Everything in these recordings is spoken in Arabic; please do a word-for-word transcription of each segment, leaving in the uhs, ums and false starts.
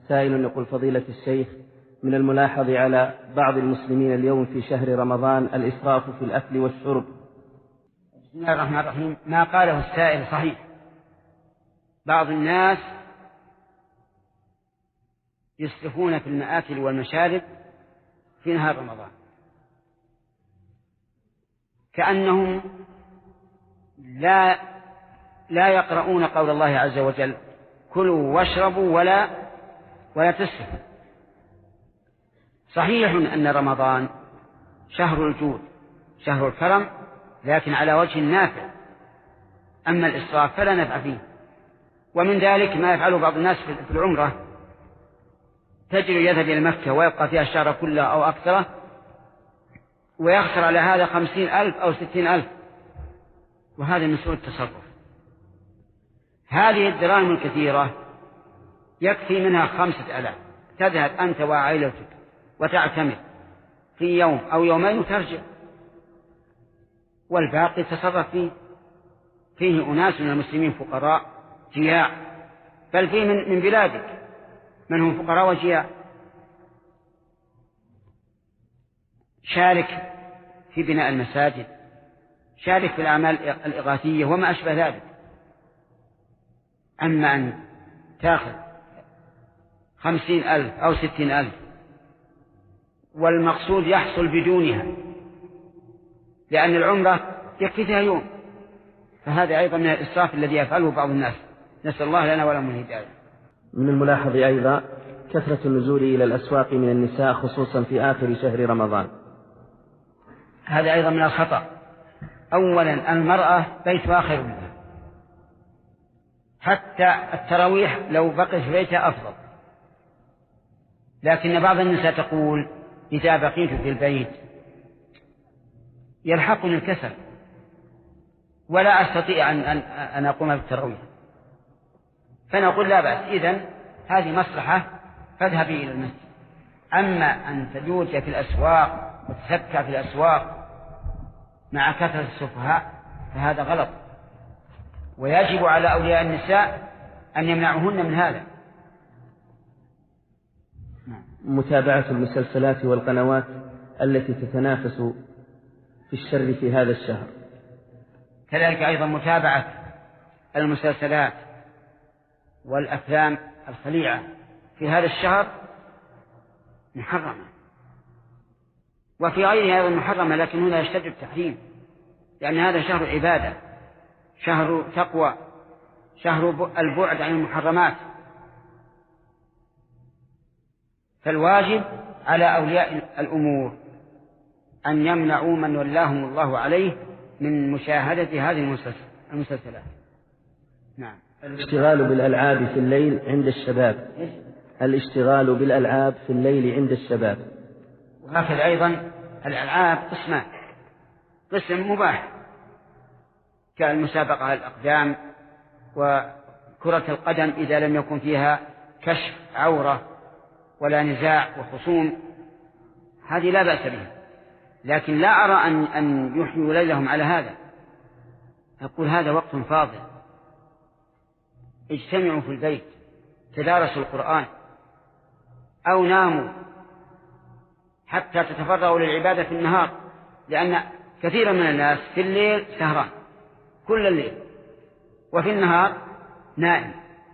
سائل يقول: فضيلة الشيخ، من الملاحظ على بعض المسلمين اليوم في شهر رمضان الإسراف في الأكل والشرب. بسم الله الرحمن الرحيم. ما قاله السائل صحيح. بعض الناس يسرفون في المآكل والمشارب في نهار رمضان كأنهم لا لا يقرؤون قول الله عز وجل: كلوا واشربوا ولا ولا تسرفوا. صحيح أن رمضان شهر الجود، شهر الكرم، لكن على وجه نافع. أما الإسراف فلا نفع فيه. ومن ذلك ما يفعله بعض الناس في العمرة، تجد يذهب إلى مكة ويبقى فيها الشهر كله أو أكثره، ويخسر على هذا خمسين ألف أو ستين ألف، وهذا من سوء التصرف. هذه الدراهم الكثيرة يكفي منها خمسة ألاف، تذهب أنت وعائلتك وتعتمر في يوم أو يومين وترجع، والباقي تصرف فيه. فيه أناس من المسلمين فقراء جياع، بل فيه من, من بلادك من هم فقراء وجياع. شارك في بناء المساجد، شارك في الأعمال الإغاثية وما أشبه ذلك. أما أن تأخذ خمسين ألف أو ستين ألف والمقصود يحصل بدونها، لأن العمرة يكفي فيها يوم، فهذا أيضا من الإسراف الذي يفعله بعض الناس. نسأل الله لنا ولهم الهداية. من الملاحظ أيضا كثرة النزول إلى الأسواق من النساء خصوصا في آخر شهر رمضان. هذا أيضا من الخطأ. أولا المرأة بيتها خير منها، حتى التراويح لو بقي في بيتها أفضل. لكن بعض النساء تقول: إذا بقيت في البيت يلحقني الكسل ولا أستطيع أن, أن, أن أقوم بالتراويح. فنقول: لا بأس، إذن هذه مصلحة فاذهبي إلى المسجد. أما أن تجوز في الأسواق وتسكى في الأسواق مع كثرة السفهاء فهذا غلط، ويجب على أولياء النساء أن يمنعوهن من هذا. متابعة المسلسلات والقنوات التي تتنافس في الشر في هذا الشهر. كذلك أيضا متابعة المسلسلات والأفلام الخليعة في هذا الشهر محرمة، وفي غيرها أيضا محرمة، لكن هنا يشتد التحريم، لأن هذا شهر عبادة، شهر تقوى، شهر البعد عن المحرمات. فالواجب على أولياء الأمور أن يمنعوا من ولاهم الله عليه من مشاهدة هذه المسلسلات. نعم. الاشتغال بالألعاب في الليل عند الشباب. الاشتغال بالألعاب في الليل عند الشباب. وهكذا أيضا الألعاب قسمان: قسم مباح كالمسابقة على الأقدام وكرة القدم إذا لم يكن فيها كشف عورة ولا نزاع وخصوم، هذه لا بأس بها. لكن لا أرى أن, أن يحيوا ليلهم على هذا. أقول هذا وقت فاضل، اجتمعوا في البيت، تدارسوا القرآن أو ناموا حتى تتفرغوا للعبادة في النهار، لأن كثيرا من الناس في الليل سهران كل الليل وفي النهار نائم.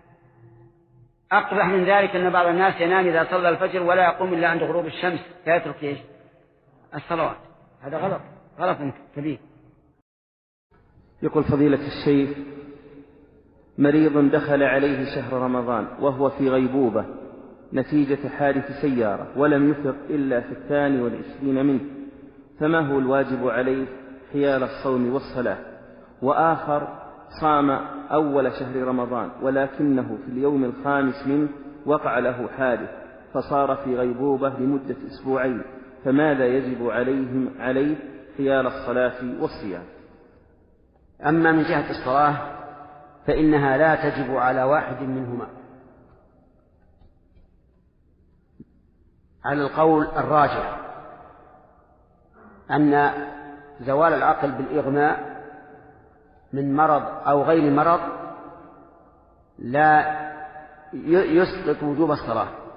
أقبح من ذلك أن بعض الناس ينام إذا صلى الفجر ولا يقوم إلا عند غروب الشمس فيترك إيش؟ الصلوات. هذا غلط، غلط كبير. يقول: فضيلة الشيخ، مريض دخل عليه شهر رمضان وهو في غيبوبة نتيجة حادث سيارة ولم يفق إلا في الثاني والعشرين منه، فما هو الواجب عليه حيال الصوم والصلاة؟ وآخر صام أول شهر رمضان ولكنه في اليوم الخامس منه وقع له حادث فصار في غيبوبة لمدة أسبوعين، فماذا يجب عليهم عليه حيال الصلاة والصيام؟ أما من جهة الصلاة فإنها لا تجب على واحد منهما على القول الراجح، أن زوال العقل بالإغماء من مرض أو غير مرض لا يسقط وجوب الصلاة،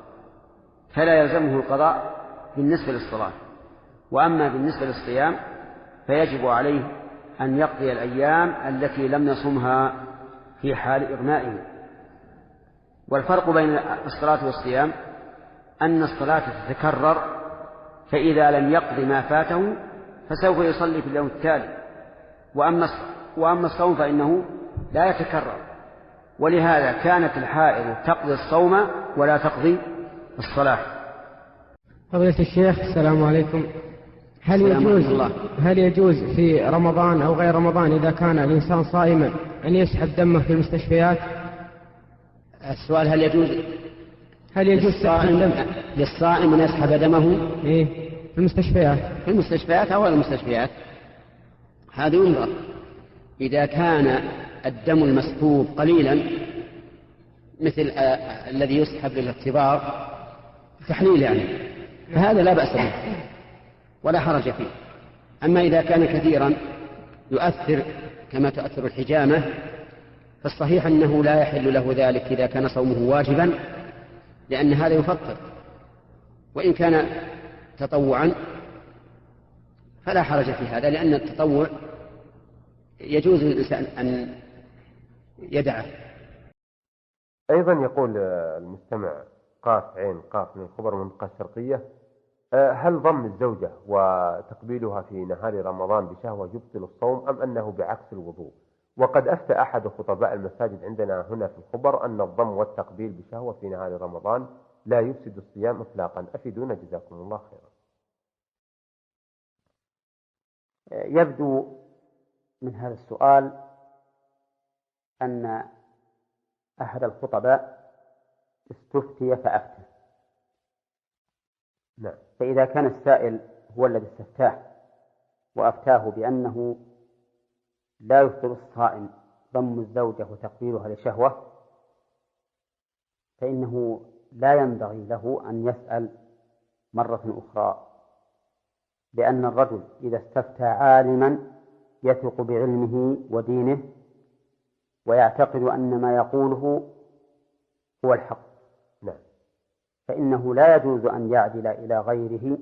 فلا يلزمه القضاء بالنسبة للصلاة. وأما بالنسبة للصيام فيجب عليه أن يقضي الأيام التي لم يصمها في حال إغمائه. والفرق بين الصلاة والصيام أن الصلاة تتكرر، فإذا لم يقض ما فاته فسوف يصلي في اليوم التالي. وأما الصوم فإنه لا يتكرر، ولهذا كانت الحائض تقضي الصوم ولا تقضي الصلاة. فضيلة الشيخ السلام عليكم. هل يجوز هل يجوز في رمضان أو غير رمضان إذا كان الإنسان صائما أن يسحب دمه في المستشفيات؟ السؤال هل يجوز هل يجوز للصائم أن يسحب دمه إيه في المستشفيات في المستشفيات أو المستشفيات؟ هذا ينظر. إذا كان الدم المسحوب قليلا مثل آه الذي يسحب للاختبار تحليل يعني، فهذا لا بأس به ولا حرج فيه. أما إذا كان كثيرا يؤثر كما تؤثر الحجامة فالصحيح أنه لا يحل له ذلك إذا كان صومه واجبا، لأن هذا يفطر. وإن كان تطوعا فلا حرج في هذا، لأن التطوع يجوز للإنسان أن يدعه. أيضا يقول المستمع قاف عين قاف من الخبر المنطقة الشرقية: هل ضم الزوجة وتقبيلها في نهار رمضان بشهوة يبطل الصوم أم أنه بعكس الوضوء؟ وقد أفتى أحد خطباء المساجد عندنا هنا في الخبر أن الضم والتقبيل بشهوة في نهار رمضان لا يفسد الصيام إطلاقا، أفيدونا جزاكم الله خيرا. يبدو من هذا السؤال أن أحد الخطباء استفتي فأفتى. نعم. فإذا كان السائل هو الذي استفتاه وأفتاه بأنه لا يفطر الصائم ضم الزوجة وتقبيلها لشهوة، فإنه لا ينبغي له أن يسأل مرة أخرى، لأن الرجل إذا استفتى عالما يثق بعلمه ودينه ويعتقد أن ما يقوله هو الحق، نعم، فإنه لا يجوز أن يعدل إلى غيره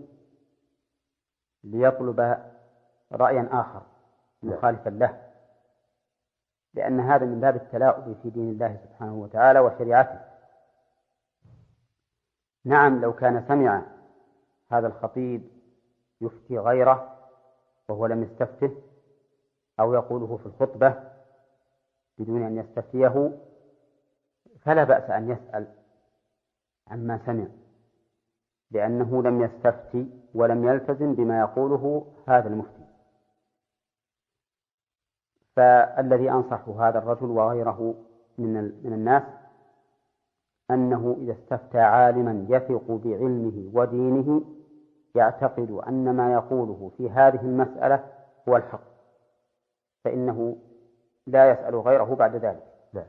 ليطلب رأيا آخر مخالفا له، لأن هذا من باب التلاعب في دين الله سبحانه وتعالى وشريعته. نعم، لو كان سمع هذا الخطيب يفتي غيره وهو لم يستفته أو يقوله في الخطبة بدون أن يستفتيه فلا بأس أن يسأل عما سمع، لأنه لم يستفتي ولم يلتزم بما يقوله هذا المفتي. فالذي أنصح هذا الرجل وغيره من من الناس أنه إذا استفتى عالما يثق بعلمه ودينه يعتقد أن ما يقوله في هذه المسألة هو الحق، فإنه لا يسأل غيره بعد ذلك، لا.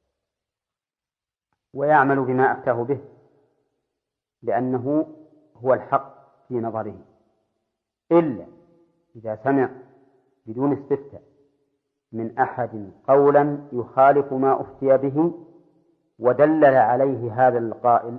ويعمل بما أفتاه به، لأنه هو الحق في نظره، إلا إذا سمع بدون استفتاء من أحد قولا يخالف ما أفتي به ودلل عليه هذا القائل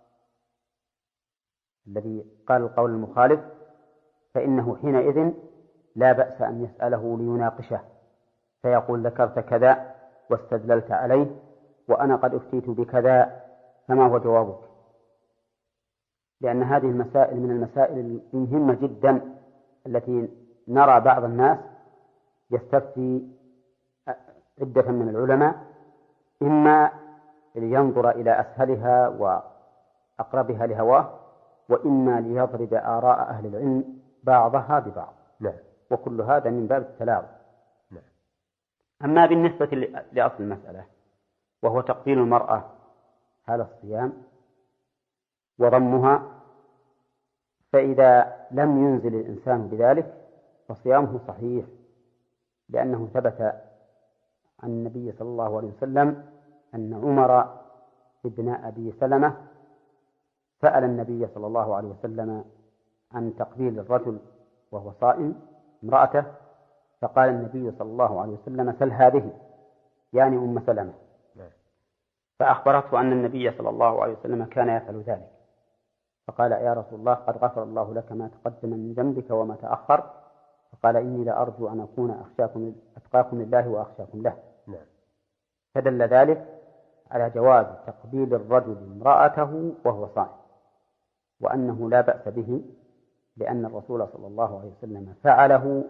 الذي قال القول المخالف، فإنه حينئذ لا بأس أن يسأله ليناقشه، فيقول ذكرت كذا واستدللت عليه وأنا قد أفتيت بكذا، فما هو جوابك؟ لأن هذه المسائل من المسائل المهمة جدا التي نرى بعض الناس يستفتي عدة من العلماء، إما لينظر إلى أسهلها وأقربها لهواه، وإما ليضرب آراء أهل العلم بعضها ببعض. نعم. وكل هذا من باب التلاعب. نعم. أما بالنسبة لأصل المسألة وهو تقبيل المرأة حال الصيام وضمها، فإذا لم ينزل الإنسان بذلك فصيامه صحيح، لأنه ثبت عن النبي صلى الله عليه وسلم أن عمر ابن أبي سلمة سأل النبي صلى الله عليه وسلم عن تقبيل الرجل وهو صائم امرأته، فقال النبي صلى الله عليه وسلم سل هذه، يعني أم سلمة، فأخبرته أن النبي صلى الله عليه وسلم كان يفعل ذلك، فقال يا رسول الله قد غفر الله لك ما تقدم من ذنبك وما تأخر، فقال إني لأرجو أن أكون أخشاكم أتقاكم لله وأخشاكم له. نعم. فدل ذلك على جواز تقبيل الرجل امرأته وهو صائم، وأنه لا بأس به، لأن الرسول صلى الله عليه وسلم فعله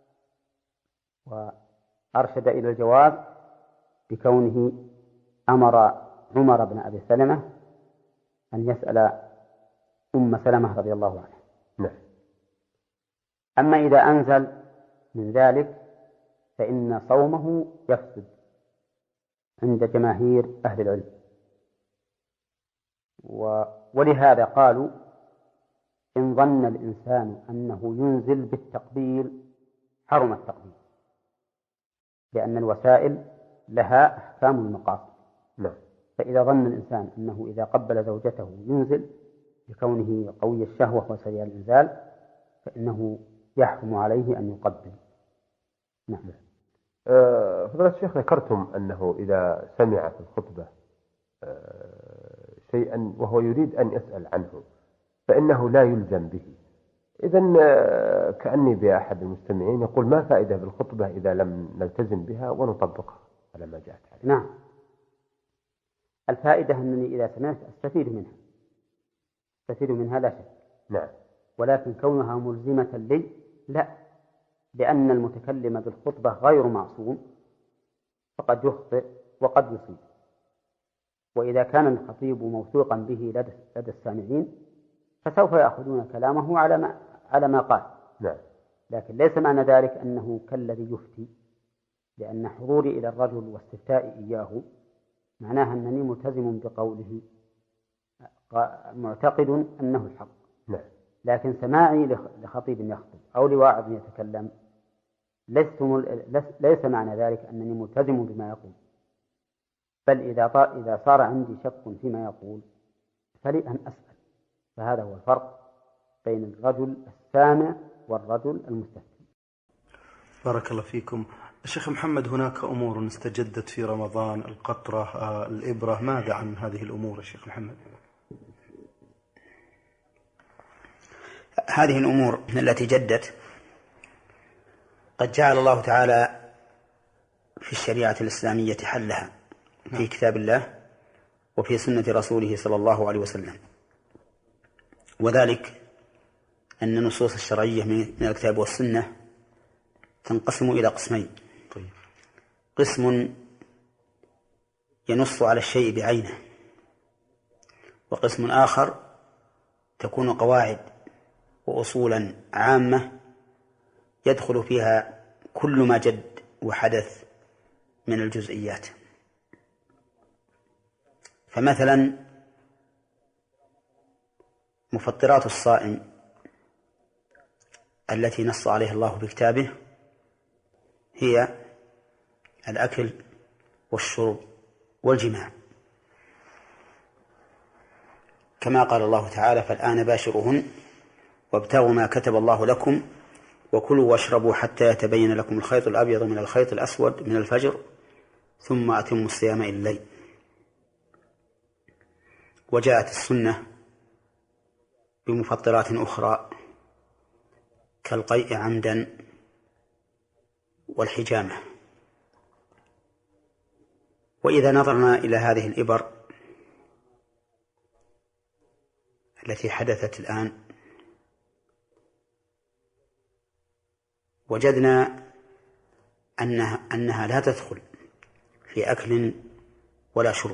وأرشد إلى الجواز بكونه أمر عمر بن أبي سلمة أن يسأل أم سلمة رضي الله عنها. نعم. أما إذا أنزل من ذلك فإن صومه يفسد عند جماهير أهل العلم، و... ولهذا قالوا إن ظن الإنسان أنه ينزل بالتقبيل حرم التقبيل، لأن الوسائل لها أحكام المقاصد. نعم. فإذا ظن الإنسان أنه إذا قبل زوجته ينزل لكونه قوي الشهوة وسريع الإنزال فإنه يحكم عليه أن يقبل. نعم. أه فضيلة الشيخ، ذكرتم أنه إذا سمع في الخطبة أه شيئا وهو يريد أن يسأل عنه فإنه لا يلزم به. إذن أه كأني بأحد المستمعين يقول ما فائدة بالخطبة إذا لم نلتزم بها ونطبقها على ما جاءت عليه؟ نعم. الفائدة أنني إذا سمعت أستفيد منها أستفيد منها لا شك. نعم. ولكن كونها ملزمة لي لا، لأن المتكلم بالخطبة غير معصوم، فقد يخطئ وقد يصيب، وإذا كان الخطيب موثوقا به لدى السامعين فسوف يأخذون كلامه على ما على ما قال. نعم. لكن ليس معنى ذلك أنه كالذي يفتي، لأن حضوري إلى الرجل واستفتائي إياه معناها أنني ملتزم بقوله معتقد أنه الحق. نعم. لكن سماعي لخطيب يخطب أو لواعظ يتكلم ليس معنى ذلك أنني ملتزم بما يقول، بل إذا إذا صار عندي شك فيما يقول فلي أن أسأل. فهذا هو الفرق بين الرجل السامع والرجل المستفتي. بارك الله فيكم. الشيخ محمد، هناك أمور استجدت في رمضان، القطرة، الإبرة، ماذا عن هذه الأمور الشيخ محمد؟ هذه الأمور التي جدت قد جعل الله تعالى في الشريعة الإسلامية حلها في كتاب الله وفي سنة رسوله صلى الله عليه وسلم، وذلك أن النصوص الشرعية من الكتاب والسنة تنقسم إلى قسمين. قسم ينص على الشيء بعينه، وقسم آخر تكون قواعد وأصولا عامة يدخل فيها كل ما جد وحدث من الجزئيات. فمثلا مفطرات الصائم التي نص عليها الله في كتابه هي الأكل والشرب والجماع، كما قال الله تعالى: فالآن باشروهن وابتغوا ما كتب الله لكم وكلوا واشربوا حتى يتبين لكم الخيط الأبيض من الخيط الأسود من الفجر ثم أتموا الصيام إلى الليل. وجاءت السنة بمفطرات أخرى كالقيء عمدا والحجامة. وإذا نظرنا إلى هذه الإبر التي حدثت الآن وجدنا أنها, أنها لا تدخل في أكل ولا شرب،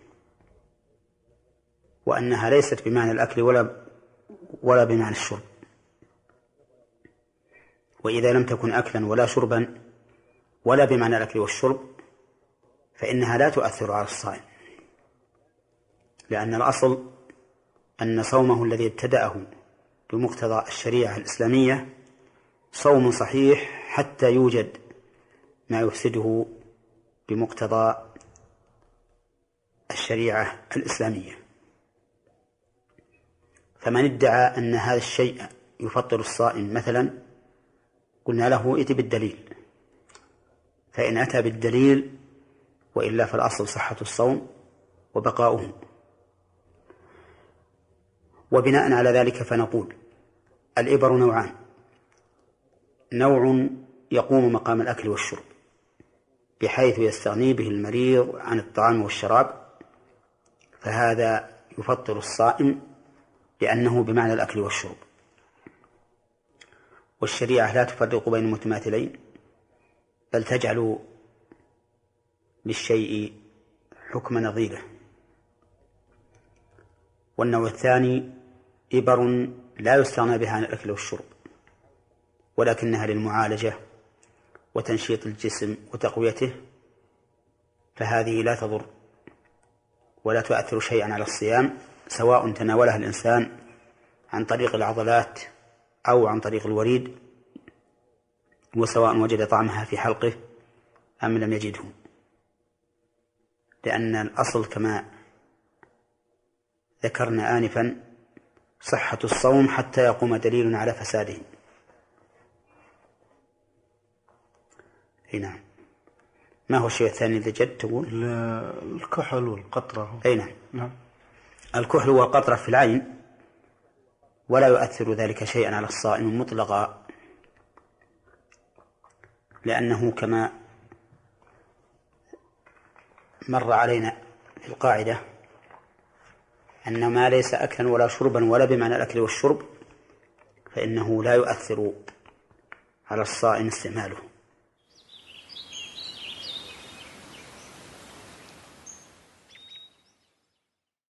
وأنها ليست بمعنى الأكل ولا ولا بمعنى الشرب. وإذا لم تكن أكلا ولا شربا ولا بمعنى الأكل والشرب فإنها لا تؤثر على الصائم، لأن الأصل أن صومه الذي ابتدأه بمقتضى الشريعة الإسلامية صوم صحيح حتى يوجد ما يفسده بمقتضى الشريعة الإسلامية. فمن ادعى أن هذا الشيء يفطر الصائم مثلا قلنا له ائت بالدليل، فإن أتى بالدليل وإلا فالأصل صحة الصوم وبقاؤه. وبناء على ذلك فنقول الإبر نوعان: نوع يقوم مقام الأكل والشرب بحيث يستغني به المريض عن الطعام والشراب، فهذا يفطر الصائم لأنه بمعنى الأكل والشرب. والشريعة لا تفرق بين المتماثلين، بل تجعل للشيء حكم نظيره. والنوع الثاني إبر لا يستغنى بها عن الأكل والشرب، ولكنها للمعالجة وتنشيط الجسم وتقويته، فهذه لا تضر ولا تؤثر شيئا على الصيام، سواء تناولها الإنسان عن طريق العضلات أو عن طريق الوريد، وسواء وجد طعمها في حلقه أم لم يجده، لأن الأصل كما ذكرنا آنفا صحة الصوم حتى يقوم دليل على فساده. نعم. ما هو الشيء الثاني الذي جد تقول؟ الكحل والقطرة. أي نعم. نعم. الكحل والقطرة في العين، ولا يؤثر ذلك شيئا على الصائم مطلقا، لأنه كما مر علينا في القاعدة أن ما ليس أكلا ولا شربا ولا بمعنى الأكل والشرب فإنه لا يؤثر على الصائم استعماله.